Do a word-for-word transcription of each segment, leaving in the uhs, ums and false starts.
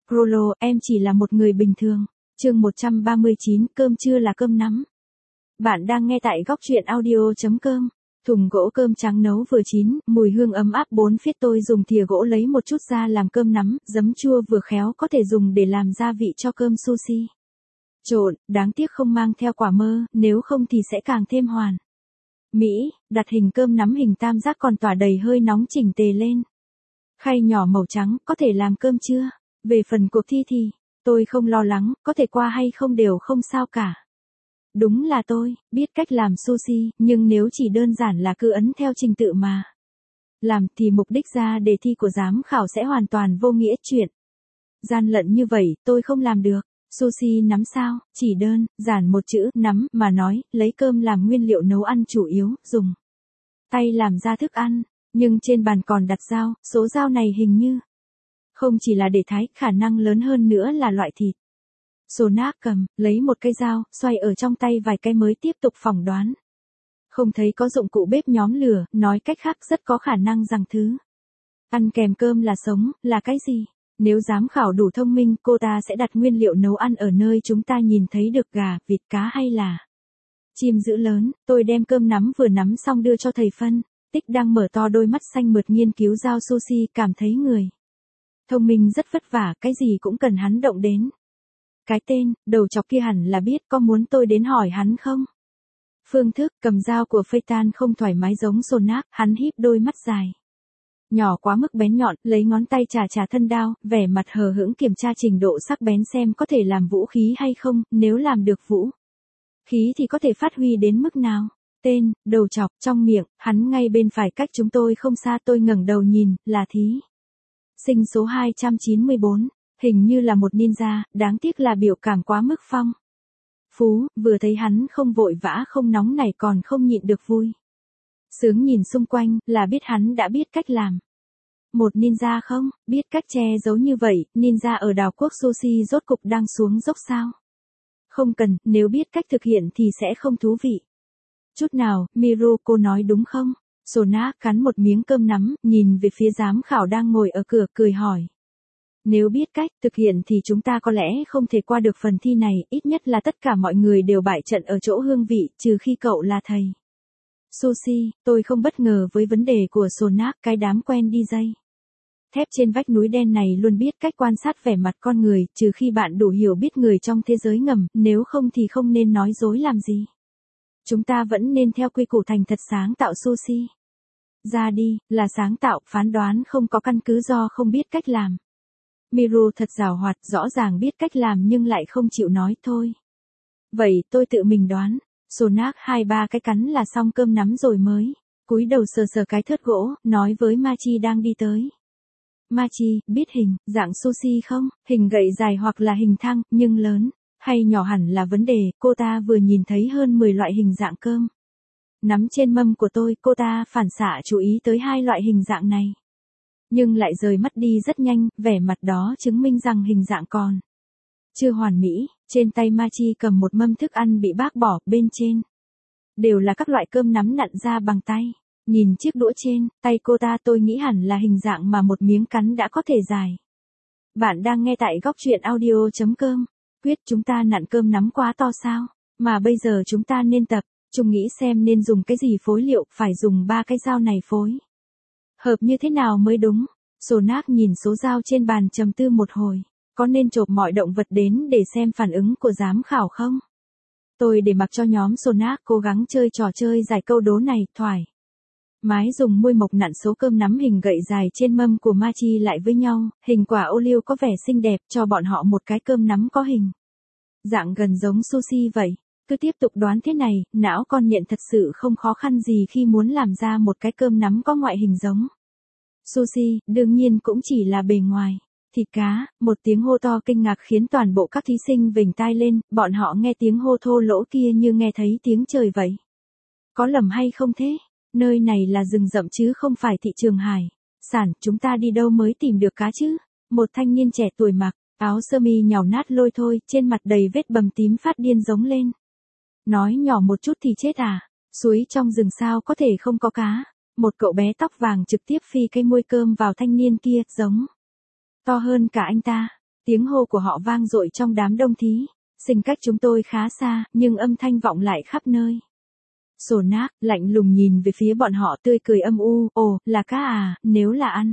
Prolo, em chỉ là một người bình thường. Chương một trăm ba mươi chín, cơm trưa là cơm nắm. Bạn đang nghe tại góc truyện audio chấm com. Thùng gỗ cơm trắng nấu vừa chín, mùi hương ấm áp bốn phía. Tôi dùng thìa gỗ lấy một chút ra làm cơm nắm, giấm chua vừa khéo có thể dùng để làm gia vị cho cơm sushi. Trộn, đáng tiếc không mang theo quả mơ, nếu không thì sẽ càng thêm hoàn mỹ. Đặt hình cơm nắm hình tam giác còn tỏa đầy hơi nóng chỉnh tề lên. Khay nhỏ màu trắng, có thể làm cơm trưa. Về phần cuộc thi thì, tôi không lo lắng, có thể qua hay không đều không sao cả. Đúng là tôi, biết cách làm sushi, nhưng nếu chỉ đơn giản là cứ ấn theo trình tự mà làm thì mục đích ra đề thi của giám khảo sẽ hoàn toàn vô nghĩa. Chuyện gian lận như vậy, tôi không làm được. Sushi nắm sao, chỉ đơn giản một chữ nắm mà nói, lấy cơm làm nguyên liệu nấu ăn chủ yếu, dùng tay làm ra thức ăn, nhưng trên bàn còn đặt dao, số dao này hình như không chỉ là để thái, khả năng lớn hơn nữa là loại thịt. Sonak cầm, lấy một cây dao, xoay ở trong tay vài cái mới tiếp tục phỏng đoán. Không thấy có dụng cụ bếp nhóm lửa, nói cách khác rất có khả năng rằng thứ ăn kèm cơm là sống, là cái gì? Nếu giám khảo đủ thông minh, cô ta sẽ đặt nguyên liệu nấu ăn ở nơi chúng ta nhìn thấy được gà, vịt, cá hay là chim dữ lớn. Tôi đem cơm nắm vừa nắm xong đưa cho thầy phân. Tích đang mở to đôi mắt xanh mượt nghiên cứu dao sushi, cảm thấy người thông minh rất vất vả, cái gì cũng cần hắn động đến. Cái tên, đầu chọc kia hẳn là biết, có muốn tôi đến hỏi hắn không? Phương thức, cầm dao của Phaeton không thoải mái giống Sonak, hắn híp đôi mắt dài. Nhỏ quá mức bén nhọn, lấy ngón tay chà chà thân đao, vẻ mặt hờ hững kiểm tra trình độ sắc bén xem có thể làm vũ khí hay không, nếu làm được vũ khí thì có thể phát huy đến mức nào. Tên, đầu chọc, trong miệng, hắn ngay bên phải cách chúng tôi không xa. Tôi ngẩng đầu nhìn, là thí sinh số hai trăm chín mươi bốn, hình như là một ninja, đáng tiếc là biểu cảm quá mức phong phú, vừa thấy hắn không vội vã không nóng nảy còn không nhịn được vui sướng nhìn xung quanh, là biết hắn đã biết cách làm. Một ninja không, biết cách che giấu như vậy, ninja ở đảo quốc sushi rốt cục đang xuống dốc sao? Không cần, nếu biết cách thực hiện thì sẽ không thú vị chút nào. Miru, cô nói đúng không? Sonak cắn một miếng cơm nắm, nhìn về phía giám khảo đang ngồi ở cửa, cười hỏi. Nếu biết cách thực hiện thì chúng ta có lẽ không thể qua được phần thi này, ít nhất là tất cả mọi người đều bại trận ở chỗ hương vị, trừ khi cậu là thầy sushi. Tôi không bất ngờ với vấn đề của Sonak, cái đám quen đi dây thép trên vách núi đen này luôn biết cách quan sát vẻ mặt con người, trừ khi bạn đủ hiểu biết người trong thế giới ngầm, nếu không thì không nên nói dối làm gì. Chúng ta vẫn nên theo quy củ thành thật sáng tạo sushi. Ra đi, là sáng tạo, phán đoán không có căn cứ do không biết cách làm. Miru thật giàu hoạt, rõ ràng biết cách làm nhưng lại không chịu nói thôi. Vậy tôi tự mình đoán. Sonak hai ba cái cắn là xong cơm nắm rồi mới cúi đầu sờ sờ cái thớt gỗ, nói với Machi đang đi tới. Machi, biết hình, dạng sushi không? Hình gậy dài hoặc là hình thang, nhưng lớn hay nhỏ hẳn là vấn đề. Cô ta vừa nhìn thấy hơn mười loại hình dạng cơm nắm trên mâm của tôi, cô ta phản xạ chú ý tới hai loại hình dạng này. Nhưng lại rời mắt đi rất nhanh, vẻ mặt đó chứng minh rằng hình dạng còn chưa hoàn mỹ. Trên tay Machi cầm một mâm thức ăn bị bác bỏ, bên trên đều là các loại cơm nắm nặn ra bằng tay. Nhìn chiếc đũa trên tay cô ta, tôi nghĩ hẳn là hình dạng mà một miếng cắn đã có thể dài. Bạn đang nghe tại góc truyện audio chấm com. Quyết, chúng ta nặn cơm nắm quá to sao? Mà bây giờ chúng ta nên tập trung nghĩ xem nên dùng cái gì phối liệu, phải dùng ba cái dao này phối hợp như thế nào mới đúng. Sonak nhìn số dao trên bàn trầm tư một hồi. Có nên chộp mọi động vật đến để xem phản ứng của giám khảo không? Tôi để mặc cho nhóm Sonak cố gắng chơi trò chơi giải câu đố này, thoải mái dùng môi mộc nặn số cơm nắm hình gậy dài trên mâm của Machi lại với nhau. Hình quả ô liu có vẻ xinh đẹp, cho bọn họ một cái cơm nắm có hình dạng gần giống sushi vậy. Cứ tiếp tục đoán thế này, não con nhện thật sự không khó khăn gì khi muốn làm ra một cái cơm nắm có ngoại hình giống sushi, đương nhiên cũng chỉ là bề ngoài. Thịt cá, một tiếng hô to kinh ngạc khiến toàn bộ các thí sinh vểnh tai lên, bọn họ nghe tiếng hô thô lỗ kia như nghe thấy tiếng trời vậy. Có lầm hay không thế? Nơi này là rừng rậm chứ không phải thị trường hải sản, chúng ta đi đâu mới tìm được cá chứ? Một thanh niên trẻ tuổi mặc áo sơ mi nhàu nát lôi thôi, trên mặt đầy vết bầm tím phát điên giống lên. Nói nhỏ một chút thì chết à? Suối trong rừng sao có thể không có cá? Một cậu bé tóc vàng trực tiếp phi cây muôi cơm vào thanh niên kia, giống to hơn cả anh ta. Tiếng hô của họ vang dội trong đám đông thí sinh cách chúng tôi khá xa, nhưng âm thanh vọng lại khắp nơi. Sonak lạnh lùng nhìn về phía bọn họ tươi cười âm u, ồ, là cá à, nếu là ăn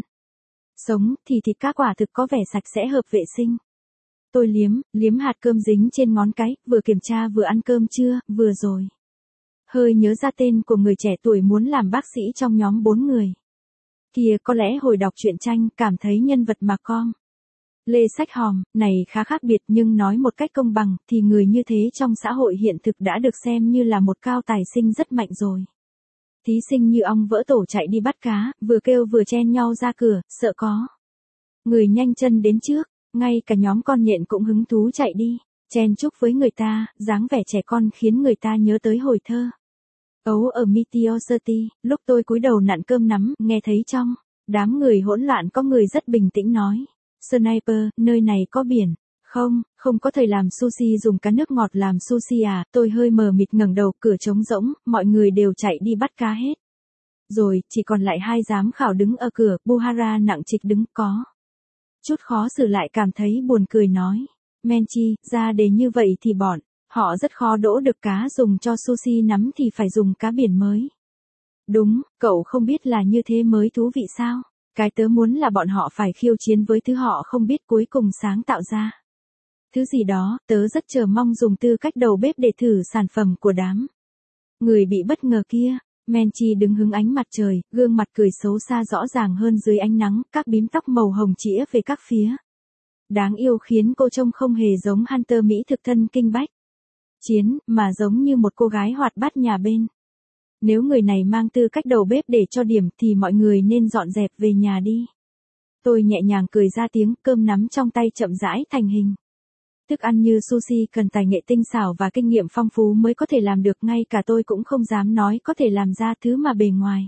sống thì thịt cá quả thực có vẻ sạch sẽ hợp vệ sinh. Tôi liếm, liếm hạt cơm dính trên ngón cái, vừa kiểm tra vừa ăn cơm chưa, vừa rồi. Hơi nhớ ra tên của người trẻ tuổi muốn làm bác sĩ trong nhóm bốn người. Kìa, có lẽ hồi đọc truyện tranh, cảm thấy nhân vật mà con. Lê Sách Hòm, này khá khác biệt nhưng nói một cách công bằng thì người như thế trong xã hội hiện thực đã được xem như là một cao tài sinh rất mạnh rồi. Thí sinh như ong vỡ tổ chạy đi bắt cá, vừa kêu vừa chen nhau ra cửa, sợ có người nhanh chân đến trước, ngay cả nhóm con nhện cũng hứng thú chạy đi, chen chúc với người ta, dáng vẻ trẻ con khiến người ta nhớ tới hồi thơ. Ấu ở Meteor City, lúc tôi cúi đầu nặn cơm nắm, nghe thấy trong đám người hỗn loạn có người rất bình tĩnh nói. Sniper, nơi này có biển. Không, không có thời làm sushi dùng cá nước ngọt làm sushi à, tôi hơi mờ mịt ngẩng đầu, cửa trống rỗng, mọi người đều chạy đi bắt cá hết. Rồi, chỉ còn lại hai giám khảo đứng ở cửa, Buhara nặng trịch đứng, có chút khó xử lại cảm thấy buồn cười nói. Menchi, ra đề như vậy thì bọn họ rất khó đỗ được cá dùng cho sushi nắm thì phải dùng cá biển mới. Đúng, cậu không biết là như thế mới thú vị sao? Cái tớ muốn là bọn họ phải khiêu chiến với thứ họ không biết cuối cùng sáng tạo ra. Thứ gì đó, tớ rất chờ mong dùng tư cách đầu bếp để thử sản phẩm của đám người bị bất ngờ kia. Menchi đứng hứng ánh mặt trời, gương mặt cười xấu xa rõ ràng hơn dưới ánh nắng, các bím tóc màu hồng chĩa về các phía. Đáng yêu khiến cô trông không hề giống Hunter Mỹ thực thân kinh bách chiến, mà giống như một cô gái hoạt bát nhà bên. Nếu người này mang tư cách đầu bếp để cho điểm thì mọi người nên dọn dẹp về nhà đi. Tôi nhẹ nhàng cười ra tiếng, cơm nắm trong tay chậm rãi thành hình. Thức ăn như sushi cần tài nghệ tinh xảo và kinh nghiệm phong phú mới có thể làm được, ngay cả tôi cũng không dám nói có thể làm ra thứ mà bề ngoài.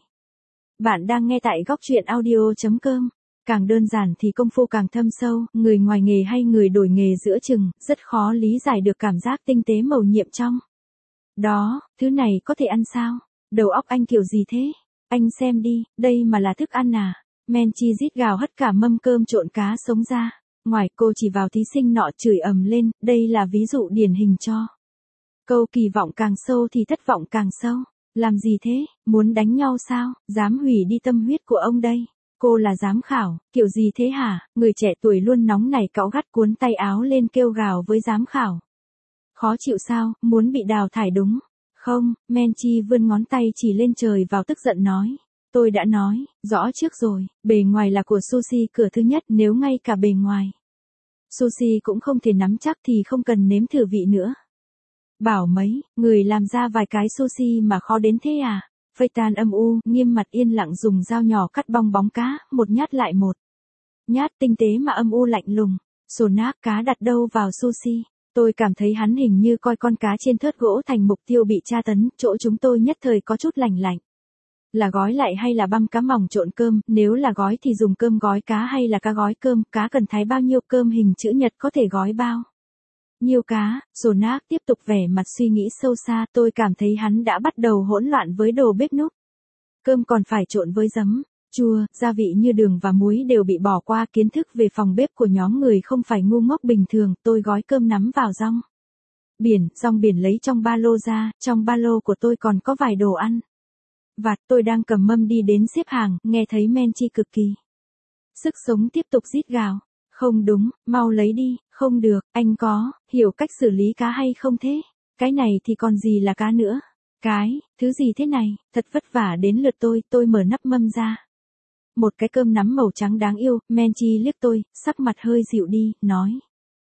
Bạn đang nghe tại góc truyện audio chấm com. Càng đơn giản thì công phu càng thâm sâu, người ngoài nghề hay người đổi nghề giữa chừng, rất khó lý giải được cảm giác tinh tế mầu nhiệm trong đó, thứ này có thể ăn sao? Đầu óc anh kiểu gì thế? Anh xem đi, đây mà là thức ăn à? Menchi rít gào hất cả mâm cơm trộn cá sống ra. Ngoài, cô chỉ vào thí sinh nọ chửi ầm lên, đây là ví dụ điển hình cho câu kỳ vọng càng sâu thì thất vọng càng sâu. Làm gì thế? Muốn đánh nhau sao? Dám hủy đi tâm huyết của ông đây. Cô là giám khảo, kiểu gì thế hả? Người trẻ tuổi luôn nóng nảy cáu gắt cuốn tay áo lên kêu gào với giám khảo. Khó chịu sao? Muốn bị đào thải đúng? Không, Menchi vươn ngón tay chỉ lên trời vào tức giận nói. Tôi đã nói, rõ trước rồi, bề ngoài là của sushi cửa thứ nhất, nếu ngay cả bề ngoài sushi cũng không thể nắm chắc thì không cần nếm thử vị nữa. Bảo mấy, người làm ra vài cái sushi mà khó đến thế à? Phaeton âm u, nghiêm mặt yên lặng dùng dao nhỏ cắt bong bóng cá, một nhát lại một nhát tinh tế mà âm u lạnh lùng. Sonak, cá đặt đâu vào sushi? Tôi cảm thấy hắn hình như coi con cá trên thớt gỗ thành mục tiêu bị tra tấn, chỗ chúng tôi nhất thời có chút lành lạnh. Là gói lại hay là băm cá mỏng trộn cơm, nếu là gói thì dùng cơm gói cá hay là cá gói cơm, cá cần thái bao nhiêu, cơm hình chữ nhật có thể gói bao nhiêu cá? Sonak tiếp tục vẻ mặt suy nghĩ sâu xa, tôi cảm thấy hắn đã bắt đầu hỗn loạn với đồ bếp núc. Cơm còn phải trộn với giấm, chua, gia vị như đường và muối đều bị bỏ qua, kiến thức về phòng bếp của nhóm người không phải ngu ngốc bình thường, tôi gói cơm nắm vào rong biển, rong biển lấy trong ba lô ra, trong ba lô của tôi còn có vài đồ ăn vặt, tôi đang cầm mâm đi đến xếp hàng, nghe thấy Menchi cực kỳ sức sống tiếp tục rít gào. Không đúng, mau lấy đi, không được, anh có hiểu cách xử lý cá hay không thế? Cái này thì còn gì là cá nữa? Cái, thứ gì thế này, thật vất vả đến lượt tôi, tôi mở nắp mâm ra. Một cái cơm nắm màu trắng đáng yêu, Menchi liếc tôi, sắc mặt hơi dịu đi, nói.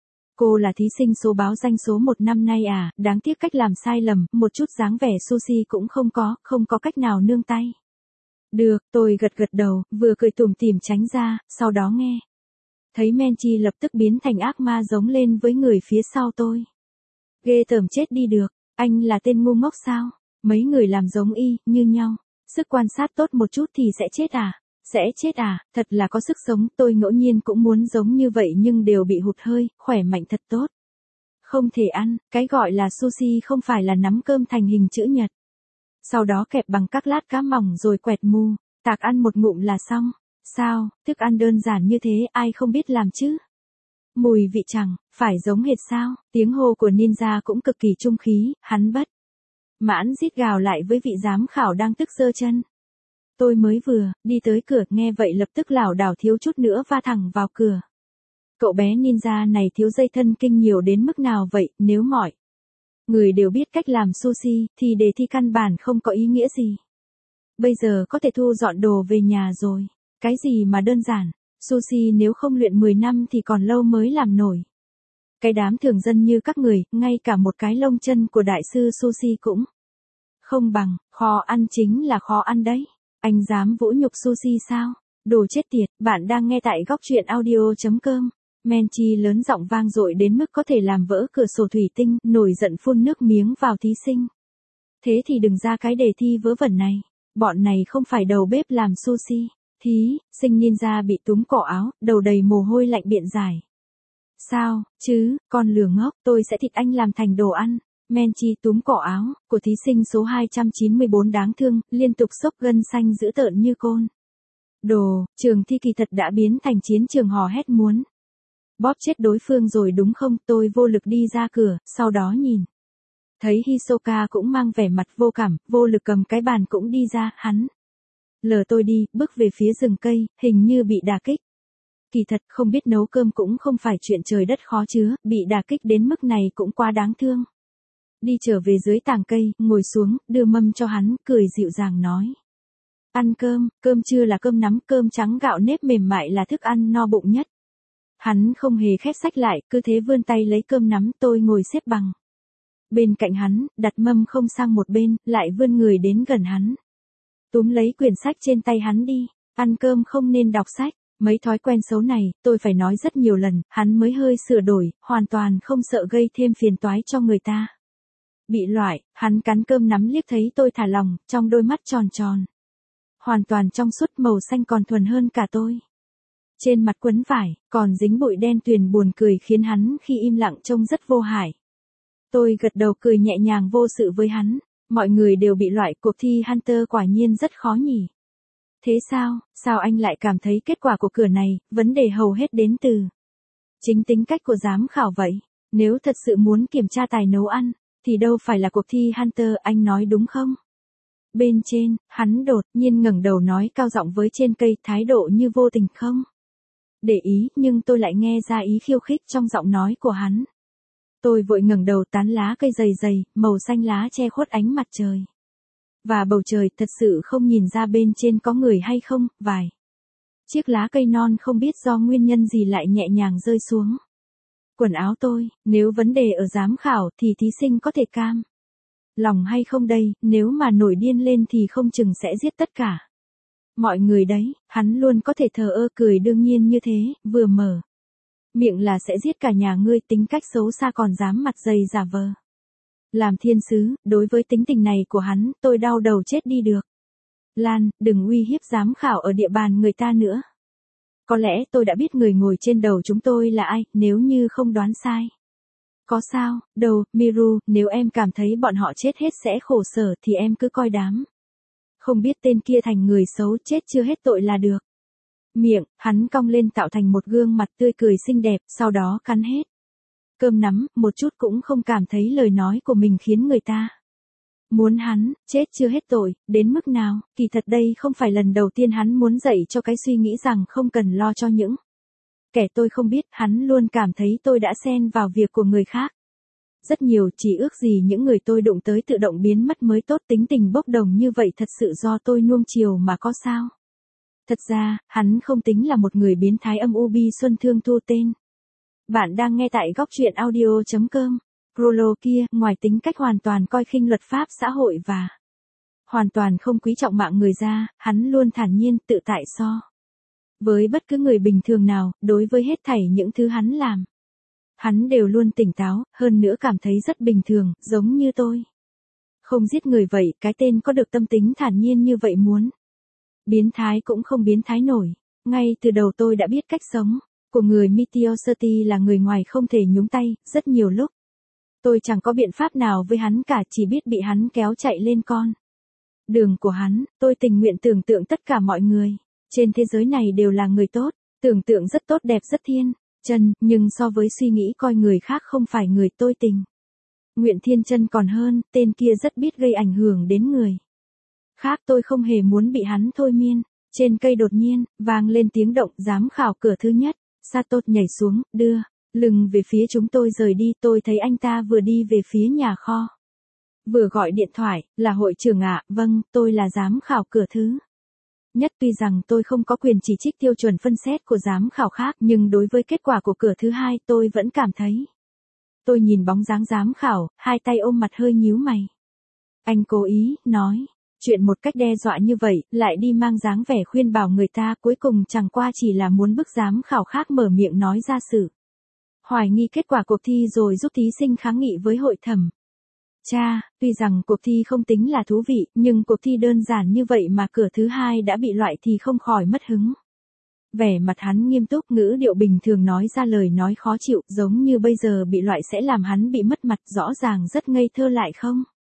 Cô là thí sinh số báo danh số một năm nay à, đáng tiếc cách làm sai lầm, một chút dáng vẻ sushi cũng không có, không có cách nào nương tay. Được, tôi gật gật đầu, vừa cười tủm tỉm tránh ra, sau đó nghe. Thấy Menchi lập tức biến thành ác ma giống lên với người phía sau tôi. Ghê tởm chết đi được, anh là tên ngu ngốc sao? Mấy người làm giống y, như nhau. Sức quan sát tốt một chút thì sẽ chết à? Sẽ chết à? Thật là có sức sống, tôi ngẫu nhiên cũng muốn giống như vậy nhưng đều bị hụt hơi, khỏe mạnh thật tốt. Không thể ăn, cái gọi là sushi không phải là nắm cơm thành hình chữ nhật. Sau đó kẹp bằng các lát cá mỏng rồi quẹt mu, tạc ăn một ngụm là xong. Sao, thức ăn đơn giản như thế ai không biết làm chứ? Mùi vị chẳng, phải giống hệt sao, tiếng hô của ninja cũng cực kỳ trung khí, hắn bất mãn rít gào lại với vị giám khảo đang tức giơ chân. Tôi mới vừa, đi tới cửa, nghe vậy lập tức lảo đảo thiếu chút nữa va thẳng vào cửa. Cậu bé ninja này thiếu dây thân kinh nhiều đến mức nào vậy, nếu mọi người đều biết cách làm sushi, thì đề thi căn bản không có ý nghĩa gì. Bây giờ có thể thu dọn đồ về nhà rồi. Cái gì mà đơn giản, sushi nếu không luyện mười năm thì còn lâu mới làm nổi. Cái đám thường dân như các người, ngay cả một cái lông chân của đại sư sushi cũng không bằng, khó ăn chính là khó ăn đấy. Anh dám vũ nhục sushi sao? Đồ chết tiệt, bạn đang nghe tại góc truyện audio.com. Menchi lớn giọng vang dội đến mức có thể làm vỡ cửa sổ thủy tinh, nổi giận phun nước miếng vào thí sinh. Thế thì đừng ra cái đề thi vớ vẩn này. Bọn này không phải đầu bếp làm sushi. Thí sinh ninja bị túm cổ áo, đầu đầy mồ hôi lạnh biện giải. Sao, chứ, con lừa ngốc, tôi sẽ thịt anh làm thành đồ ăn. Menchi túm cổ áo của thí sinh số hai trăm chín mươi bốn đáng thương, liên tục xốc gân xanh dữ tợn như côn. Đồ, trường thi kỳ thật đã biến thành chiến trường hò hét muốn bóp chết đối phương rồi đúng không? Tôi vô lực đi ra cửa, sau đó nhìn thấy Hisoka cũng mang vẻ mặt vô cảm, vô lực cầm cái bàn cũng đi ra, hắn lờ tôi đi, bước về phía rừng cây, hình như bị đả kích. Kỳ thật không biết nấu cơm cũng không phải chuyện trời đất khó chứa, bị đả kích đến mức này cũng quá đáng thương. Đi trở về dưới tàng cây, ngồi xuống, đưa mâm cho hắn, cười dịu dàng nói. Ăn cơm, cơm trưa là cơm nắm, cơm trắng gạo nếp mềm mại là thức ăn no bụng nhất. Hắn không hề khép sách lại, cứ thế vươn tay lấy cơm nắm, tôi ngồi xếp bằng bên cạnh hắn, đặt mâm không sang một bên, lại vươn người đến gần hắn. Túm lấy quyển sách trên tay hắn đi, ăn cơm không nên đọc sách. Mấy thói quen xấu này, tôi phải nói rất nhiều lần, hắn mới hơi sửa đổi, hoàn toàn không sợ gây thêm phiền toái cho người ta. Bị loại, hắn cắn cơm nắm liếc thấy tôi thả lỏng, trong đôi mắt tròn tròn. Hoàn toàn trong suốt màu xanh còn thuần hơn cả tôi. Trên mặt quấn vải, còn dính bụi đen tuyền buồn cười khiến hắn khi im lặng trông rất vô hại. Tôi gật đầu cười nhẹ nhàng vô sự với hắn, mọi người đều bị loại, cuộc thi Hunter quả nhiên rất khó nhỉ. Thế sao, sao anh lại cảm thấy kết quả của cửa này, vấn đề hầu hết đến từ chính tính cách của giám khảo vậy? Nếu thật sự muốn kiểm tra tài nấu ăn, thì đâu phải là cuộc thi Hunter, anh nói đúng không? Bên trên, hắn đột nhiên ngẩng đầu nói cao giọng với trên cây, thái độ như vô tình không để ý, nhưng tôi lại nghe ra ý khiêu khích trong giọng nói của hắn. Tôi vội ngẩng đầu, tán lá cây dày dày, màu xanh lá che khuất ánh mặt trời. Và bầu trời thật sự không nhìn ra bên trên có người hay không, vài chiếc lá cây non không biết do nguyên nhân gì lại nhẹ nhàng rơi xuống quần áo tôi. Nếu vấn đề ở giám khảo thì thí sinh có thể cam lòng hay không đây, nếu mà nổi điên lên thì không chừng sẽ giết tất cả mọi người đấy. Hắn luôn có thể thờ ơ cười đương nhiên như thế, vừa mở miệng là sẽ giết cả nhà ngươi, tính cách xấu xa còn dám mặt dày giả vờ làm thiên sứ. Đối với tính tình này của hắn, tôi đau đầu chết đi được. Lan, đừng uy hiếp giám khảo ở địa bàn người ta nữa. Có lẽ tôi đã biết người ngồi trên đầu chúng tôi là ai, nếu như không đoán sai. Có sao, đâu, Miru, nếu em cảm thấy bọn họ chết hết sẽ khổ sở thì em cứ coi đám không biết tên kia thành người xấu chết chưa hết tội là được. Miệng, hắn cong lên tạo thành một gương mặt tươi cười xinh đẹp, sau đó cắn hết cơm nắm, một chút cũng không cảm thấy lời nói của mình khiến người ta muốn hắn chết chưa hết tội, đến mức nào. Kỳ thật đây không phải lần đầu tiên hắn muốn dạy cho cái suy nghĩ rằng không cần lo cho những kẻ tôi không biết, hắn luôn cảm thấy tôi đã xen vào việc của người khác. Rất nhiều, chỉ ước gì những người tôi đụng tới tự động biến mất mới tốt, tính tình bốc đồng như vậy thật sự do tôi nuông chiều mà có sao. Thật ra, hắn không tính là một người biến thái âm u bi xuân thương thu tên. Bạn đang nghe tại góc truyện audio.com. Prolo kia, ngoài tính cách hoàn toàn coi khinh luật pháp xã hội và hoàn toàn không quý trọng mạng người ra, hắn luôn thản nhiên tự tại so với bất cứ người bình thường nào. Đối với hết thảy những thứ hắn làm, hắn đều luôn tỉnh táo, hơn nữa cảm thấy rất bình thường, giống như tôi không giết người vậy. Cái tên có được tâm tính thản nhiên như vậy muốn biến thái cũng không biến thái nổi. Ngay từ đầu tôi đã biết cách sống của người Meteor City là người ngoài không thể nhúng tay. Rất nhiều lúc tôi chẳng có biện pháp nào với hắn cả, chỉ biết bị hắn kéo chạy lên con đường của hắn. Tôi tình nguyện tưởng tượng tất cả mọi người trên thế giới này đều là người tốt, tưởng tượng rất tốt đẹp rất thiên Chân, nhưng so với suy nghĩ coi người khác không phải người tôi tình. Nguyễn Thiên Chân còn hơn, tên kia rất biết gây ảnh hưởng đến người khác, tôi không hề muốn bị hắn thôi miên. Trên cây đột nhiên, vang lên tiếng động, giám khảo cửa thứ nhất, Satot nhảy xuống, đưa lưng về phía chúng tôi rời đi, tôi thấy anh ta vừa đi về phía nhà kho. Vừa gọi điện thoại, là hội trưởng ạ, à, vâng, tôi là giám khảo cửa thứ nhất. Tuy rằng tôi không có quyền chỉ trích tiêu chuẩn phân xét của giám khảo khác, nhưng đối với kết quả của cửa thứ hai tôi vẫn cảm thấy. Tôi nhìn bóng dáng giám khảo, hai tay ôm mặt hơi nhíu mày. Anh cố ý, nói chuyện một cách đe dọa như vậy, lại đi mang dáng vẻ khuyên bảo người ta, cuối cùng chẳng qua chỉ là muốn bức giám khảo khác mở miệng nói ra sự hoài nghi kết quả cuộc thi rồi giúp thí sinh kháng nghị với hội thẩm. Cha, tuy rằng cuộc thi không tính là thú vị, nhưng cuộc thi đơn giản như vậy mà cửa thứ hai đã bị loại thì không khỏi mất hứng. Vẻ mặt hắn nghiêm túc, ngữ điệu bình thường nói ra lời nói khó chịu, giống như bây giờ bị loại sẽ làm hắn bị mất mặt, rõ ràng rất ngây thơ lại không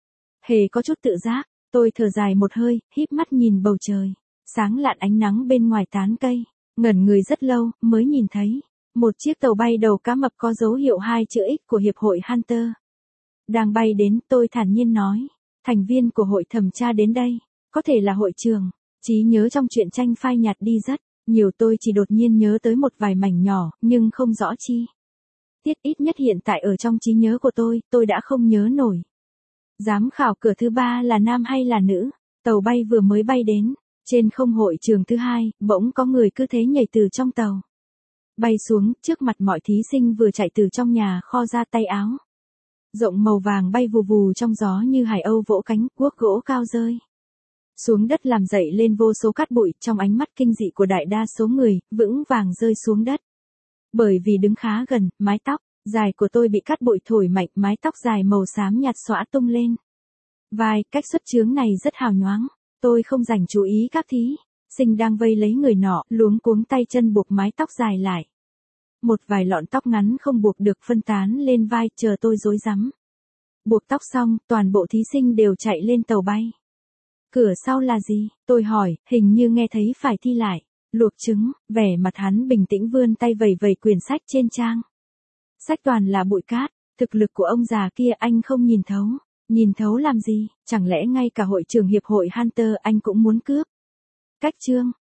hề có chút tự giác. Tôi thở dài một hơi, híp mắt nhìn bầu trời, sáng lạn ánh nắng bên ngoài tán cây, ngẩn người rất lâu, mới nhìn thấy một chiếc tàu bay đầu cá mập có dấu hiệu hai chữ X của Hiệp hội Hunter. Đang bay đến, tôi thản nhiên nói, thành viên của hội thẩm tra đến đây, có thể là hội trường. Trí nhớ trong truyện tranh phai nhạt đi rất nhiều, tôi chỉ đột nhiên nhớ tới một vài mảnh nhỏ, nhưng không rõ chi tiết, ít nhất hiện tại ở trong trí nhớ của tôi, tôi đã không nhớ nổi. Giám khảo cửa thứ ba là nam hay là nữ? Tàu bay vừa mới bay đến, trên không hội trường thứ hai, bỗng có người cứ thế nhảy từ trong tàu bay xuống, trước mặt mọi thí sinh vừa chạy từ trong nhà kho ra, tay áo rộng màu vàng bay vù vù trong gió như hải âu vỗ cánh, guốc gỗ cao rơi xuống đất làm dậy lên vô số cát bụi, trong ánh mắt kinh dị của đại đa số người, vững vàng rơi xuống đất. Bởi vì đứng khá gần, mái tóc dài của tôi bị cát bụi thổi mạnh, mái tóc dài màu xám nhạt xõa tung lên vai, cách xuất chướng này rất hào nhoáng. Tôi không dành chú ý các thí sinh đang vây lấy người nọ, luống cuống tay chân buộc mái tóc dài lại. Một vài lọn tóc ngắn không buộc được phân tán lên vai, chờ tôi rối rắm buộc tóc xong, toàn bộ thí sinh đều chạy lên tàu bay. Cửa sau là gì? Tôi hỏi, hình như nghe thấy phải thi lại luộc trứng. Vẻ mặt hắn bình tĩnh, vươn tay vẩy vẩy quyển sách trên trang sách toàn là bụi cát. Thực lực của ông già kia anh không nhìn thấu. Nhìn thấu làm gì? Chẳng lẽ ngay cả hội trưởng hiệp hội Hunter anh cũng muốn cướp? Cách chương